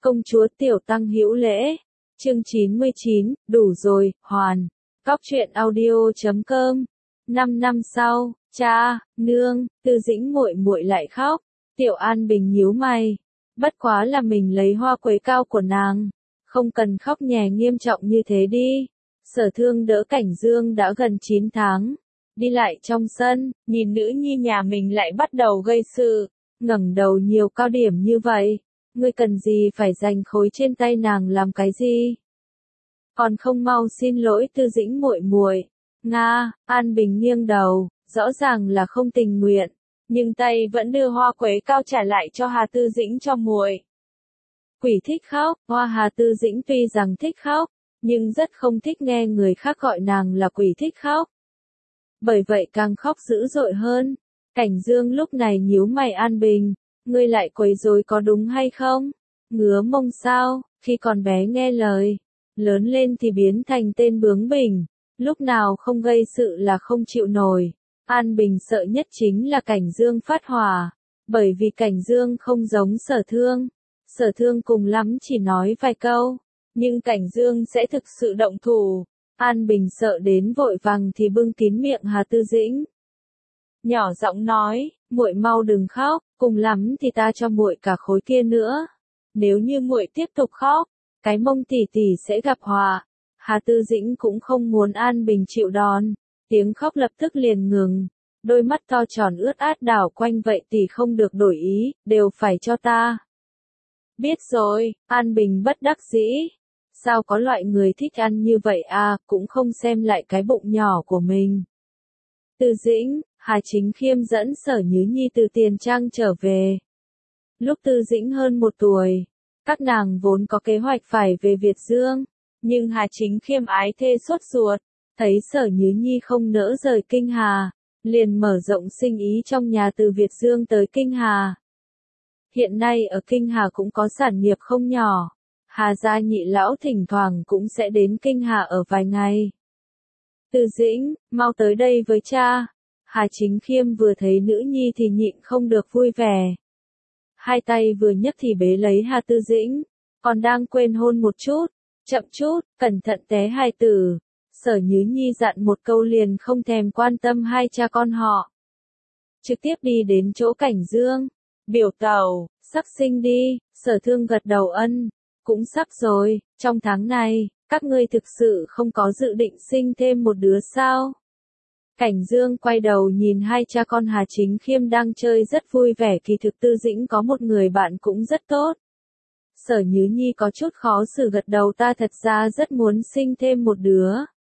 Công chúa Tiểu Tăng hữu lễ. Chương 99, đủ rồi, hoàn. Cóc truyện audio.com. 5 năm sau, cha, nương, Tư Dĩnh muội muội lại khóc. Tiểu An Bình nhíu mày. Bất quá là mình lấy hoa quế cao của nàng. Không cần khóc nhè nghiêm trọng như thế đi. Sở Thương đỡ Cảnh Dương đã gần 9 tháng. Đi lại trong sân, nhìn nữ nhi nhà mình lại bắt đầu gây sự. Ngẩng đầu nhiều cao điểm như vậy. Ngươi cần gì phải giành khối trên tay nàng làm cái gì? Còn không mau xin lỗi Tư Dĩnh muội muội. Nga, An Bình nghiêng đầu, rõ ràng là không tình nguyện, nhưng tay vẫn đưa hoa quế cao trả lại cho Hà Tư Dĩnh cho muội. Quỷ thích khóc, Hà Tư Dĩnh tuy rằng thích khóc, nhưng rất không thích nghe người khác gọi nàng là quỷ thích khóc. Bởi vậy càng khóc dữ dội hơn. Cảnh Dương lúc này nhíu mày. An Bình, ngươi lại quấy rối có đúng hay không? Ngứa mông sao, khi còn bé nghe lời, lớn lên thì biến thành tên bướng bỉnh, lúc nào không gây sự là không chịu nổi. An Bình sợ nhất chính là Cảnh Dương phát hỏa, bởi vì Cảnh Dương không giống Sở Thương. Sở Thương cùng lắm chỉ nói vài câu, nhưng Cảnh Dương sẽ thực sự động thủ. An Bình sợ đến vội vàng thì bưng kín miệng Hà Tư Dĩnh. Nhỏ giọng nói, muội mau đừng khóc, cùng lắm thì ta cho muội cả khối kia nữa. Nếu như muội tiếp tục khóc, cái mông tỷ tỷ sẽ gặp họa. Hà Tư Dĩnh cũng không muốn An Bình chịu đòn, tiếng khóc lập tức liền ngừng, đôi mắt to tròn ướt át đảo quanh. Vậy tỷ không được đổi ý, đều phải cho ta. Biết rồi, An Bình bất đắc dĩ. Sao có loại người thích ăn như vậy à, cũng không xem lại cái bụng nhỏ của mình. Tư Dĩnh, Hà Chính Khiêm dẫn Sở Nhứ Nhi từ Tiền Trang trở về. Lúc Tư Dĩnh hơn 1 tuổi, các nàng vốn có kế hoạch phải về Việt Dương, nhưng Hà Chính Khiêm ái thê sốt ruột, thấy Sở Nhứ Nhi không nỡ rời Kinh Hà, liền mở rộng sinh ý trong nhà từ Việt Dương tới Kinh Hà. Hiện nay ở Kinh Hà cũng có sản nghiệp không nhỏ, Hà gia nhị lão thỉnh thoảng cũng sẽ đến Kinh Hà ở vài ngày. Tư Dĩnh, mau tới đây với cha. Hà Chính Khiêm vừa thấy nữ nhi thì nhịn không được vui vẻ. Hai tay vừa nhấc thì bế lấy Hà Tư Dĩnh, còn đang quên hôn một chút, chậm chút, cẩn thận té hài tử. Sở Nhứ Nhi dặn một câu liền không thèm quan tâm hai cha con họ. Trực tiếp đi đến chỗ Cảnh Dương. Biểu tẩu, sắp sinh đi. Sở Thương gật đầu ân, cũng sắp rồi. Trong tháng này, các ngươi thực sự không có dự định sinh thêm một đứa sao? Cảnh Dương quay đầu nhìn hai cha con Hà Chính Khiêm đang chơi rất vui vẻ. Kỳ thực Tư Dĩnh có một người bạn cũng rất tốt. Sở Nhứ Nhi có chút khó xử gật đầu, ta thật ra rất muốn sinh thêm một đứa.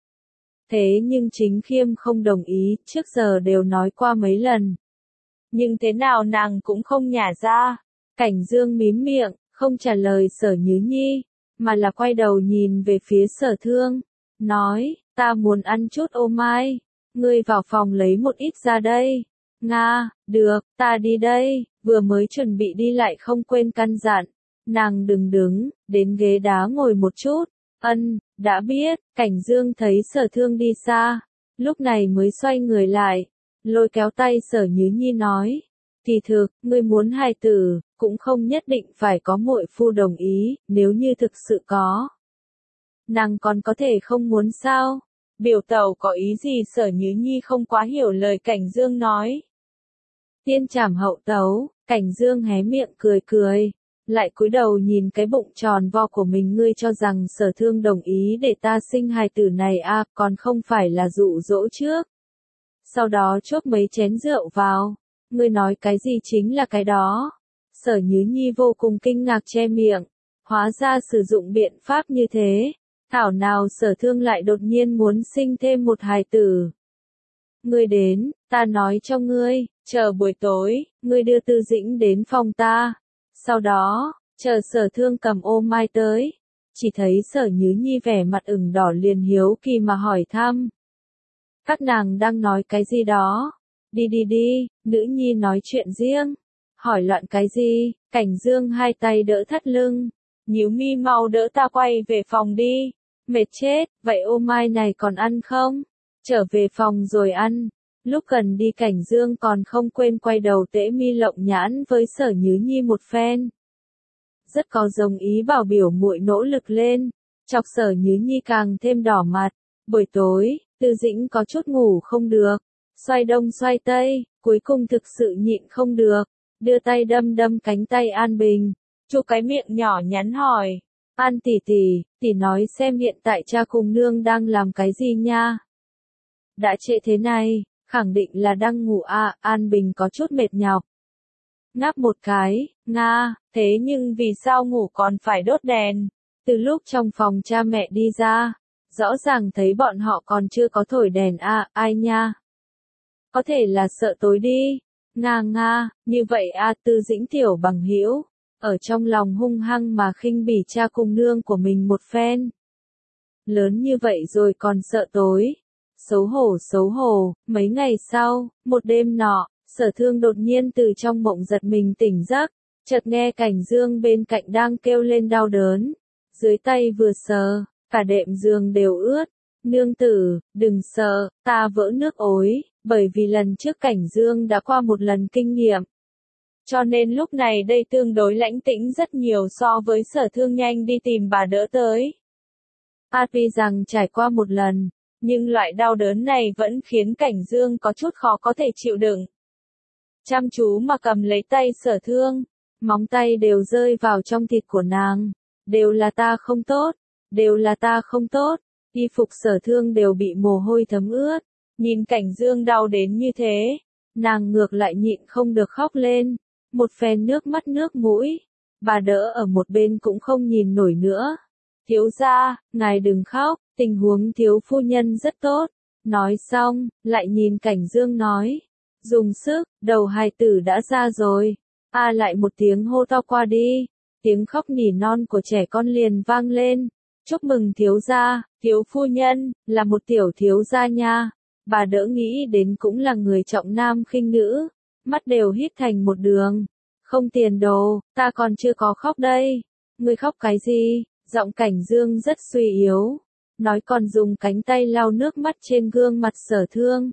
Thế nhưng Chính Khiêm không đồng ý, trước giờ đều nói qua mấy lần. Nhưng thế nào nàng cũng không nhả ra. Cảnh Dương mím miệng, không trả lời Sở Nhứ Nhi, mà là quay đầu nhìn về phía Sở Thương, nói, ta muốn ăn chút ô mai, ngươi vào phòng lấy một ít ra đây. Nga, được, ta đi đây. Vừa mới chuẩn bị đi lại không quên căn dặn, nàng đừng đứng, đến ghế đá ngồi một chút. Ân, đã biết. Cảnh Dương thấy Sở Thương đi xa, lúc này mới xoay người lại, lôi kéo tay Sở Nhứ Nhi nói, kỳ thực, ngươi muốn hài tử, cũng không nhất định phải có muội phu đồng ý, nếu như thực sự có, nàng còn có thể không muốn sao? Biểu tẩu có ý gì? Sở Nhứ Nhi không quá hiểu lời Cảnh Dương nói. Tiên trảm hậu tấu. Cảnh Dương hé miệng cười cười, lại cúi đầu nhìn cái bụng tròn vo của mình. Ngươi cho rằng Sở Thương đồng ý để ta sinh hài tử này à, còn không phải là dụ dỗ trước, sau đó chốt mấy chén rượu vào. Ngươi nói cái gì chính là cái đó. Sở Nhứ Nhi vô cùng kinh ngạc che miệng, hóa ra sử dụng biện pháp như thế, thảo nào Sở Thương lại đột nhiên muốn sinh thêm một hài tử. Ngươi đến, ta nói cho ngươi, chờ buổi tối, ngươi đưa Tư Dĩnh đến phòng ta. Sau đó, chờ Sở Thương cầm ô mai tới, chỉ thấy Sở Nhứ Nhi vẻ mặt ửng đỏ liền hiếu kỳ mà hỏi thăm. Các nàng đang nói cái gì đó? Đi đi đi, nữ nhi nói chuyện riêng. Hỏi loạn cái gì? Cảnh Dương hai tay đỡ thắt lưng, nhíu mi, mau đỡ ta quay về phòng đi. Mệt chết, vậy ô mai này còn ăn không? Trở về phòng rồi ăn. Lúc cần đi Cảnh Dương còn không quên quay đầu tễ mi lộng nhãn với Sở Nhứ Nhi một phen. rất có giống ý bảo biểu muội nỗ lực lên, chọc Sở Nhứ Nhi càng thêm đỏ mặt. Buổi tối, Tư Dĩnh có chút ngủ không được, xoay đông xoay tây, cuối cùng thực sự nhịn không được, đưa tay đâm đâm cánh tay An Bình, chu cái miệng nhỏ nhắn hỏi, An tỷ tỷ, tỷ nói xem hiện tại cha cùng nương đang làm cái gì nha? Đã trễ thế này, khẳng định là đang ngủ à, An Bình có chút mệt nhọc. Ngáp một cái, Nga, thế nhưng vì sao ngủ còn phải đốt đèn? Từ lúc trong phòng cha mẹ đi ra, rõ ràng thấy bọn họ còn chưa có thổi đèn à, ai nha? Có thể là sợ tối đi. Nga nga, như vậy à, Tư Dĩnh tiểu bằng hữu, ở trong lòng hung hăng mà khinh bỉ cha cùng nương của mình một phen. Lớn như vậy rồi còn sợ tối. Xấu hổ, mấy ngày sau, một đêm nọ, Sở Thương đột nhiên từ trong mộng giật mình tỉnh giấc, chợt nghe Cảnh Dương bên cạnh đang kêu lên đau đớn. Dưới tay vừa sờ, cả đệm giường đều ướt. Nương tử, đừng sợ, ta vỡ nước ối, bởi vì lần trước Cảnh Dương đã qua một lần kinh nghiệm. Cho nên lúc này đây tương đối lãnh tĩnh rất nhiều so với Sở Thương nhanh đi tìm bà đỡ tới. Tuy rằng trải qua một lần, nhưng loại đau đớn này vẫn khiến Cảnh Dương có chút khó có thể chịu đựng. Chăm chú mà cầm lấy tay Sở Thương, móng tay đều rơi vào trong thịt của nàng. Đều là ta không tốt, đều là ta không tốt, y phục Sở Thương đều bị mồ hôi thấm ướt. Nhìn Cảnh Dương đau đến như thế, nàng ngược lại nhịn không được khóc lên, một phen nước mắt nước mũi. Bà đỡ ở một bên cũng không nhìn nổi nữa. Thiếu gia, ngài đừng khóc, tình huống thiếu phu nhân rất tốt. Nói xong, lại nhìn Cảnh Dương nói, dùng sức, đầu hài tử đã ra rồi. Lại một tiếng hô to qua đi, tiếng khóc nỉ non của trẻ con liền vang lên. Chúc mừng thiếu gia, thiếu phu nhân, là một tiểu thiếu gia nha. Bà đỡ nghĩ đến cũng là người trọng nam khinh nữ, mắt đều hít thành một đường. Không tiền đồ, ta còn chưa có khóc đây. Ngươi khóc cái gì? Giọng Cảnh Dương rất suy yếu, nói còn dùng cánh tay lau nước mắt trên gương mặt Sở Thương.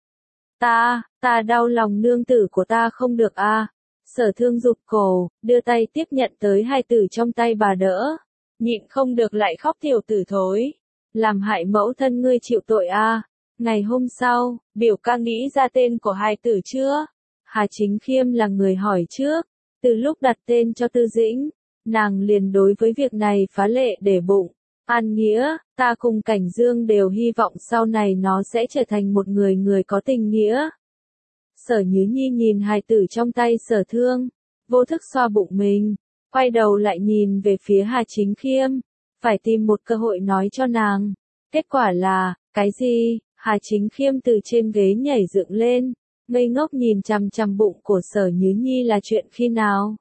Ta đau lòng nương tử của ta không được à. Sở Thương rụt cổ, đưa tay tiếp nhận tới hai tử trong tay bà đỡ. Nhịn không được lại khóc tiểu tử thối. Làm hại mẫu thân ngươi chịu tội à. Ngày hôm sau, biểu ca nghĩ ra tên của hai tử chưa? Hà Chính Khiêm là người hỏi trước. Từ lúc đặt tên cho Tư Dĩnh, nàng liền đối với việc này phá lệ để bụng. An nghĩa, ta cùng Cảnh Dương đều hy vọng sau này nó sẽ trở thành một người có tình nghĩa. Sở Nhứ Nhi nhìn hài tử trong tay Sở Thương, vô thức xoa bụng mình, quay đầu lại nhìn về phía Hà Chính Khiêm, phải tìm một cơ hội nói cho nàng. Kết quả là, cái gì? Hà Chính Khiêm từ trên ghế nhảy dựng lên, ngây ngốc nhìn chằm chằm bụng của Sở Nhứ Nhi là chuyện khi nào?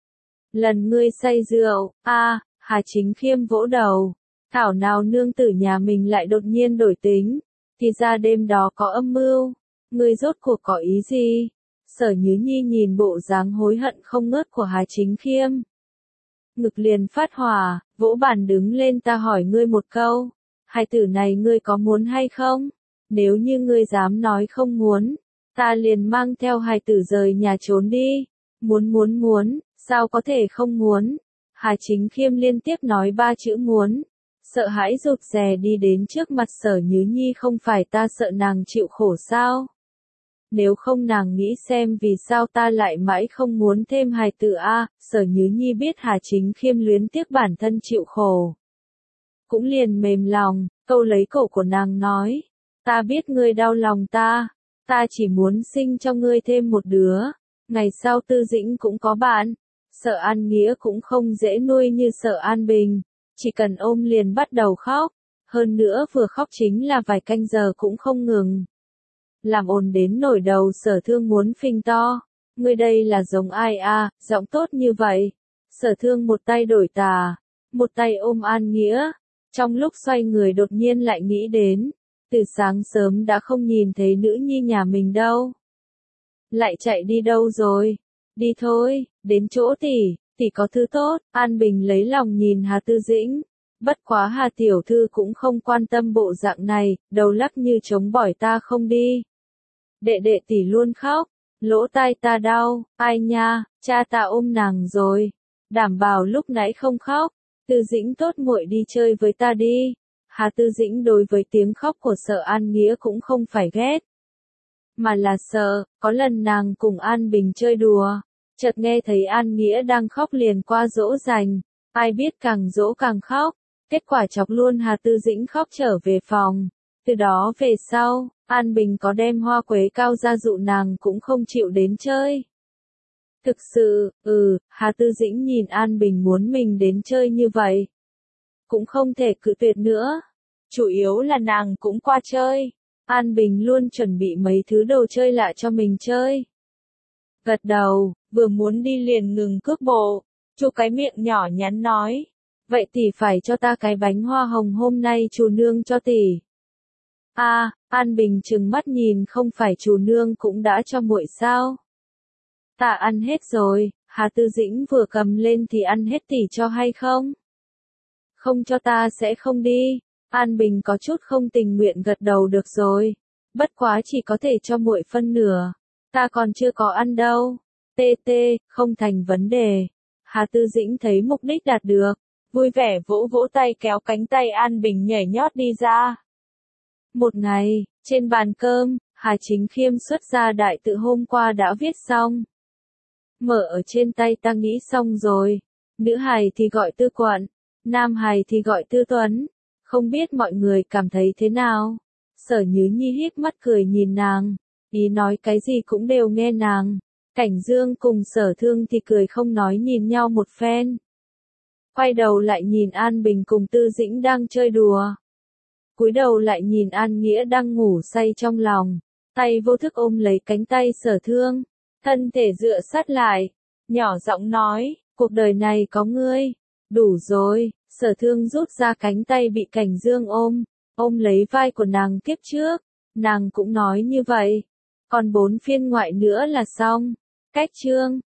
Lần ngươi say rượu, Hà Chính Khiêm vỗ đầu, thảo nào nương tử nhà mình lại đột nhiên đổi tính, thì ra đêm đó có âm mưu, ngươi rốt cuộc có ý gì? Sở Nhứ Nhi nhìn bộ dáng hối hận không ngớt của Hà Chính Khiêm. Ngực liền phát hỏa, vỗ bàn đứng lên, ta hỏi ngươi một câu, hài tử này ngươi có muốn hay không? Nếu như ngươi dám nói không muốn, ta liền mang theo hài tử rời nhà trốn đi. Muốn, sao có thể không muốn? Hà Chính Khiêm liên tiếp nói ba chữ muốn. Sợ hãi rụt rè đi đến trước mặt Sở Nhứ Nhi, không phải ta sợ nàng chịu khổ sao? Nếu không nàng nghĩ xem vì sao ta lại mãi không muốn thêm hài tử a. Sở Nhứ Nhi biết Hà Chính Khiêm luyến tiếc bản thân chịu khổ, cũng liền mềm lòng, câu lấy cổ của nàng nói, ta biết ngươi đau lòng ta chỉ muốn sinh cho ngươi thêm một đứa. Ngày sau Tư Dĩnh cũng có bạn. Sở An Nghĩa cũng không dễ nuôi như Sở An Bình, chỉ cần ôm liền bắt đầu khóc, hơn nữa vừa khóc chính là vài canh giờ cũng không ngừng. Làm ồn đến nổi đầu Sở Thương muốn phình to. Ngươi đây là giống ai a, giọng tốt như vậy? Sở Thương một tay đổi tà, một tay ôm An Nghĩa. Trong lúc xoay người đột nhiên lại nghĩ đến, từ sáng sớm đã không nhìn thấy nữ nhi nhà mình đâu. Lại chạy đi đâu rồi? Đi thôi, đến chỗ tỷ có thứ tốt. An Bình lấy lòng nhìn Hà Tư Dĩnh. Bất quá Hà tiểu thư cũng không quan tâm bộ dạng này, đầu lắc như trống bỏi, ta không đi. Đệ tỷ luôn khóc, lỗ tai ta đau, ai nha, cha ta ôm nàng rồi. Đảm bảo lúc nãy không khóc. Tư Dĩnh tốt muội đi chơi với ta đi. Hà Tư Dĩnh đối với tiếng khóc của Sở An Nghĩa cũng không phải ghét, mà là sợ. Có lần nàng cùng An Bình chơi đùa, chợt nghe thấy An Nghĩa đang khóc liền qua dỗ dành, ai biết càng dỗ càng khóc, kết quả chọc luôn Hà Tư Dĩnh khóc trở về phòng. Từ đó về sau, An Bình có đem hoa quế cao ra dụ nàng cũng không chịu đến chơi. Thực sự, Hà Tư Dĩnh nhìn An Bình muốn mình đến chơi như vậy, cũng không thể cự tuyệt nữa. Chủ yếu là nàng cũng qua chơi. An Bình luôn chuẩn bị mấy thứ đồ chơi lạ cho mình chơi. Gật đầu, vừa muốn đi liền ngừng cước bộ. Chu cái miệng nhỏ nhắn nói. Vậy tỷ phải cho ta cái bánh hoa hồng hôm nay chủ nương cho tỷ. An Bình trừng mắt nhìn, không phải chủ nương cũng đã cho muội sao? Ta ăn hết rồi. Hà Tư Dĩnh vừa cầm lên thì ăn hết tỷ cho hay không? Không cho ta sẽ không đi. An Bình có chút không tình nguyện gật đầu được rồi. Bất quá chỉ có thể cho muội phân nửa. Ta còn chưa có ăn đâu. Không thành vấn đề. Hà Tư Dĩnh thấy mục đích đạt được, vui vẻ vỗ vỗ tay kéo cánh tay An Bình nhảy nhót đi ra. Một ngày, trên bàn cơm, Hà Chính Khiêm xuất ra đại tự hôm qua đã viết xong. Mở ở trên tay ta nghĩ xong rồi. Nữ hài thì gọi Tư Quận, nam hài thì gọi Tư Tuấn. Không biết mọi người cảm thấy thế nào? Sở Nhứ Nhi híp mắt cười nhìn nàng, ý nói cái gì cũng đều nghe nàng. Cảnh Dương cùng Sở Thương thì cười không nói nhìn nhau một phen. Quay đầu lại nhìn An Bình cùng Tư Dĩnh đang chơi đùa. Cúi đầu lại nhìn An Nghĩa đang ngủ say trong lòng, tay vô thức ôm lấy cánh tay Sở Thương, thân thể dựa sát lại, nhỏ giọng nói, cuộc đời này có ngươi, đủ rồi. Sở Thương rút ra cánh tay bị Cảnh Dương ôm lấy vai của nàng kiếp trước, nàng cũng nói như vậy. Còn 4 phiên ngoại nữa là xong. Cách chương